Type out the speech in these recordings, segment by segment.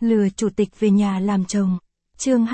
Lừa chủ tịch về nhà làm chồng. Chương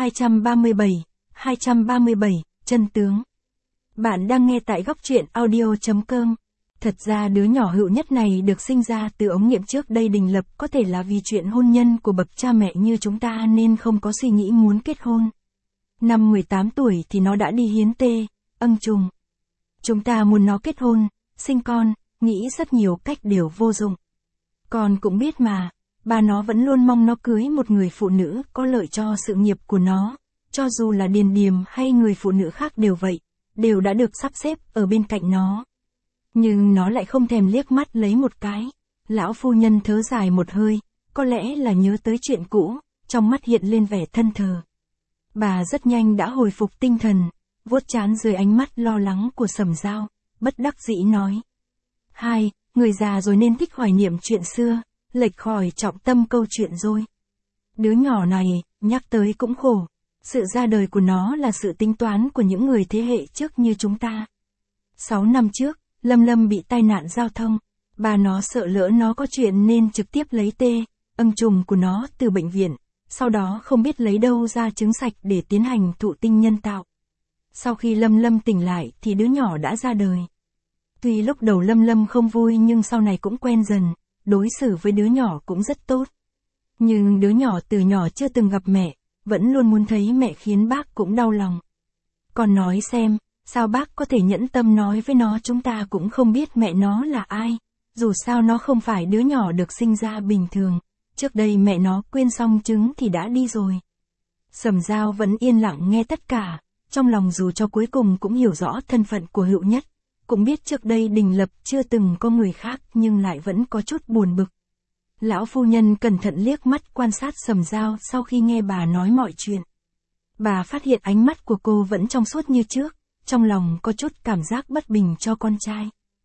237, chân tướng. Bạn đang nghe tại góc truyện audio.com. Thật ra đứa nhỏ Hựu Nhất này được sinh ra từ ống nghiệm trước đây đình lập, có thể là vì chuyện hôn nhân của bậc cha mẹ như chúng ta nên không có suy nghĩ muốn kết hôn. Năm 18 tuổi thì nó đã đi hiến âng trùng. Chúng ta muốn nó kết hôn, sinh con, nghĩ rất nhiều cách đều vô dụng. Con cũng biết mà, ba nó vẫn luôn mong nó cưới một người phụ nữ có lợi cho sự nghiệp của nó, cho dù là Điền Điềm hay người phụ nữ khác đều vậy, đều đã được sắp xếp ở bên cạnh nó. Nhưng nó lại không thèm liếc mắt lấy một cái. Lão phu nhân thở dài một hơi, có lẽ là nhớ tới chuyện cũ, trong mắt hiện lên vẻ thân thờ. Bà rất nhanh đã hồi phục tinh thần, vuốt trán dưới ánh mắt lo lắng của Sầm Dao, bất đắc dĩ nói. Người già rồi nên thích hoài niệm chuyện xưa, lệch khỏi trọng tâm câu chuyện rồi. Đứa nhỏ này, nhắc tới cũng khổ. Sự ra đời của nó là sự tính toán của những người thế hệ trước như chúng ta. 6 năm trước, Lâm Lâm bị tai nạn giao thông. Bà nó sợ lỡ nó có chuyện nên trực tiếp lấy âng trùng của nó từ bệnh viện, sau đó không biết lấy đâu ra trứng sạch để tiến hành thụ tinh nhân tạo. Sau khi Lâm Lâm tỉnh lại thì đứa nhỏ đã ra đời. Tuy lúc đầu Lâm Lâm không vui nhưng sau này cũng quen dần, đối xử với đứa nhỏ cũng rất tốt. Nhưng đứa nhỏ từ nhỏ chưa từng gặp mẹ, vẫn luôn muốn thấy mẹ khiến bác cũng đau lòng. Còn nói xem, sao bác có thể nhẫn tâm nói với nó chúng ta cũng không biết mẹ nó là ai, dù sao nó không phải đứa nhỏ được sinh ra bình thường, trước đây mẹ nó quyên xong trứng thì đã đi rồi. Sầm Dao vẫn yên lặng nghe tất cả, trong lòng dù cho cuối cùng cũng hiểu rõ thân phận của Hựu Nhất, cũng biết trước đây đình lập chưa từng có người khác nhưng lại vẫn có chút buồn bực. Lão phu nhân cẩn thận liếc mắt quan sát Sầm Dao sau khi nghe bà nói mọi chuyện. Bà phát hiện ánh mắt của cô vẫn trong suốt như trước, trong lòng có chút cảm giác bất bình cho con trai.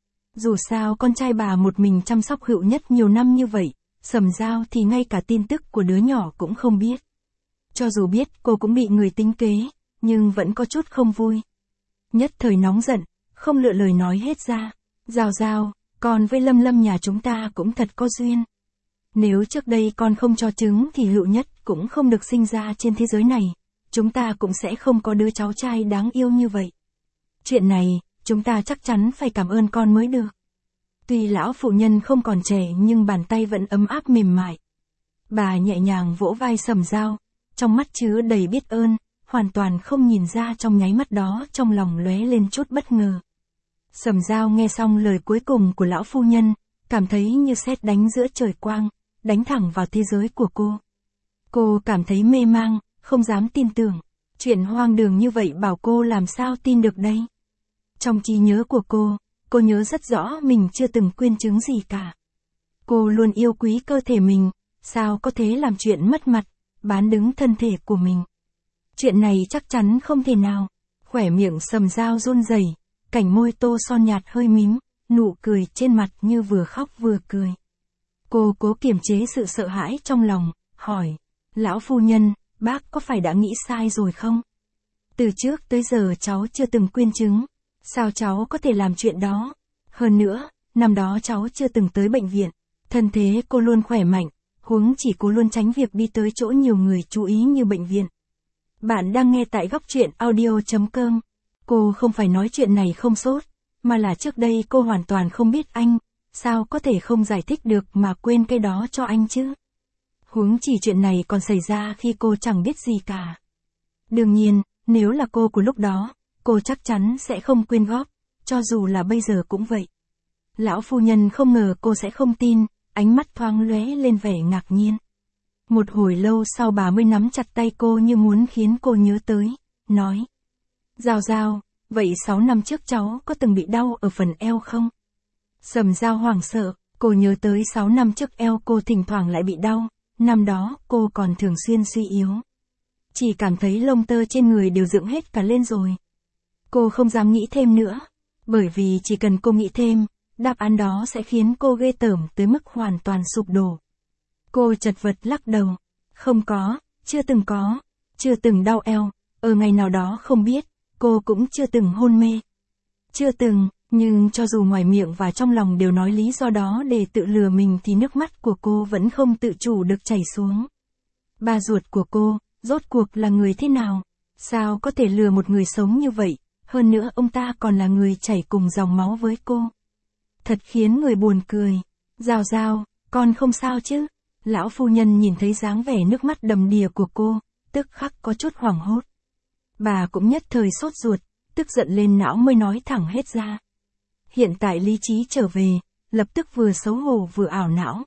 Dù sao con trai bà một mình chăm sóc Hựu Nhất nhiều năm như vậy, Sầm Dao thì ngay cả tin tức của đứa nhỏ cũng không biết. Cho dù biết cô cũng bị người tính kế, nhưng vẫn có chút không vui. Nhất thời nóng giận, không lựa lời nói hết ra. Dao, con với Lâm Lâm nhà chúng ta cũng thật có duyên. Nếu trước đây con không cho trứng thì Hựu Nhất cũng không được sinh ra trên thế giới này, chúng ta cũng sẽ không có đứa cháu trai đáng yêu như vậy. Chuyện này, chúng ta chắc chắn phải cảm ơn con mới được. Tuy lão phụ nhân không còn trẻ nhưng bàn tay vẫn ấm áp mềm mại. Bà nhẹ nhàng vỗ vai Sầm Dao, trong mắt chứa đầy biết ơn, hoàn toàn không nhìn ra trong nháy mắt đó trong lòng lóe lên chút bất ngờ. Sầm Dao nghe xong lời cuối cùng của lão phu nhân, cảm thấy như sét đánh giữa trời quang, đánh thẳng vào thế giới của cô. Cô cảm thấy mê mang, không dám tin tưởng. Chuyện hoang đường như vậy bảo cô làm sao tin được đây. Trong trí nhớ của cô nhớ rất rõ mình chưa từng quyên trứng gì cả. Cô luôn yêu quý cơ thể mình, sao có thể làm chuyện mất mặt, bán đứng thân thể của mình. Chuyện này chắc chắn không thể nào. Khóe miệng Sầm Dao run rẩy, cảnh môi tô son nhạt hơi mím, nụ cười trên mặt như vừa khóc vừa cười. Cô cố kiềm chế sự sợ hãi trong lòng, hỏi, lão phu nhân, bác có phải đã nghĩ sai rồi không? Từ trước tới giờ cháu chưa từng quyên trứng, sao cháu có thể làm chuyện đó? Hơn nữa, năm đó cháu chưa từng tới bệnh viện, thân thế cô luôn khỏe mạnh, huống chỉ cô luôn tránh việc đi tới chỗ nhiều người chú ý như bệnh viện. Bạn đang nghe tại góc truyện audio.com. Cô không phải nói chuyện này không sốt, mà là trước đây cô hoàn toàn không biết anh, sao có thể không giải thích được mà quên cái đó cho anh chứ? Huống chỉ chuyện này còn xảy ra khi cô chẳng biết gì cả. Đương nhiên, nếu là cô của lúc đó, cô chắc chắn sẽ không quyên góp, cho dù là bây giờ cũng vậy. Lão phu nhân không ngờ cô sẽ không tin, ánh mắt thoáng lóe lên vẻ ngạc nhiên. Một hồi lâu sau bà mới nắm chặt tay cô như muốn khiến cô nhớ tới, nói. Dao, vậy 6 năm trước cháu có từng bị đau ở phần eo không? Sầm Dao hoảng sợ, cô nhớ tới 6 năm trước eo cô thỉnh thoảng lại bị đau, năm đó cô còn thường xuyên suy yếu. Chỉ cảm thấy lông tơ trên người đều dựng hết cả lên rồi. Cô không dám nghĩ thêm nữa, bởi vì chỉ cần cô nghĩ thêm, đáp án đó sẽ khiến cô ghê tởm tới mức hoàn toàn sụp đổ. Cô chật vật lắc đầu, không có, chưa từng đau eo, ở ngày nào đó không biết, cô cũng chưa từng hôn mê. Chưa từng, nhưng cho dù ngoài miệng và trong lòng đều nói lý do đó để tự lừa mình thì nước mắt của cô vẫn không tự chủ được chảy xuống. Ba ruột của cô, rốt cuộc là người thế nào? Sao có thể lừa một người sống như vậy? Hơn nữa ông ta còn là người chảy cùng dòng máu với cô. Thật khiến người buồn cười. Giao Giao, con không sao chứ? Lão phu nhân nhìn thấy dáng vẻ nước mắt đầm đìa của cô, tức khắc có chút hoảng hốt. Bà cũng nhất thời sốt ruột, tức giận lên não mới nói thẳng hết ra. Hiện tại lý trí trở về, lập tức vừa xấu hổ vừa ảo não.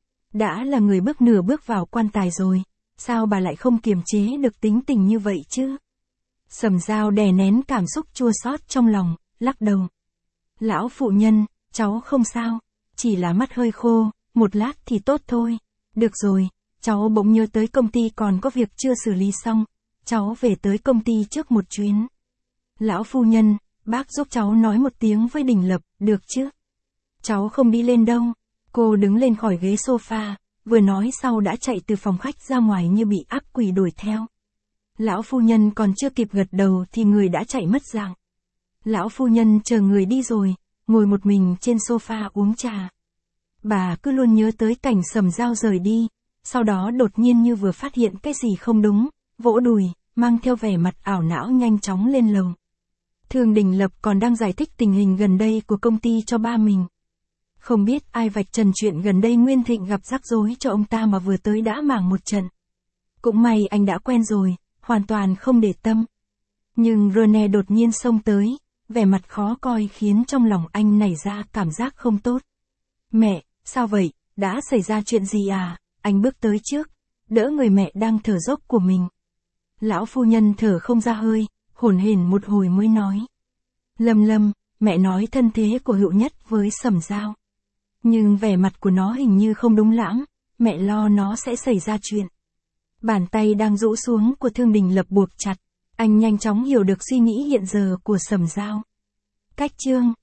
Đã là người nửa bước vào quan tài rồi, sao bà lại không kiềm chế được tính tình như vậy chứ? Sầm Giao đè nén cảm xúc chua xót trong lòng, lắc đầu. Lão phụ nhân, cháu không sao, chỉ là mắt hơi khô, một lát thì tốt thôi. Được rồi, cháu bỗng nhớ tới công ty còn có việc chưa xử lý xong, cháu về tới công ty trước một chuyến. Lão phu nhân, bác giúp cháu nói một tiếng với Đình Lập, được chứ? Cháu không đi lên đâu. Cô đứng lên khỏi ghế sofa, vừa nói sau đã chạy từ phòng khách ra ngoài như bị ác quỷ đuổi theo. Lão phu nhân còn chưa kịp gật đầu thì người đã chạy mất dạng. Lão phu nhân chờ người đi rồi, ngồi một mình trên sofa uống trà. Bà cứ luôn nhớ tới cảnh Sầm Giao rời đi, sau đó đột nhiên như vừa phát hiện cái gì không đúng, vỗ đùi, mang theo vẻ mặt ảo não nhanh chóng lên lầu. Thường Đình Lập còn đang giải thích tình hình gần đây của công ty cho ba mình. Không biết ai vạch trần chuyện gần đây Nguyên Thịnh gặp rắc rối cho ông ta mà vừa tới đã màng một trận. Cũng may anh đã quen rồi, hoàn toàn không để tâm. Nhưng Rene đột nhiên xông tới, vẻ mặt khó coi khiến trong lòng anh nảy ra cảm giác không tốt. Mẹ, sao vậy, đã xảy ra chuyện gì à? Anh bước tới trước, đỡ người mẹ đang thở dốc của mình. Lão phu nhân thở không ra hơi, hổn hển một hồi mới nói. Lâm, mẹ nói thân thế của Hữu Nhất với Sầm Giao. Nhưng vẻ mặt của nó hình như không đúng lắm, mẹ lo nó sẽ xảy ra chuyện. Bàn tay đang rũ xuống của Thương Đình Lập buộc chặt, anh nhanh chóng hiểu được suy nghĩ hiện giờ của Sầm Giao. Cách chương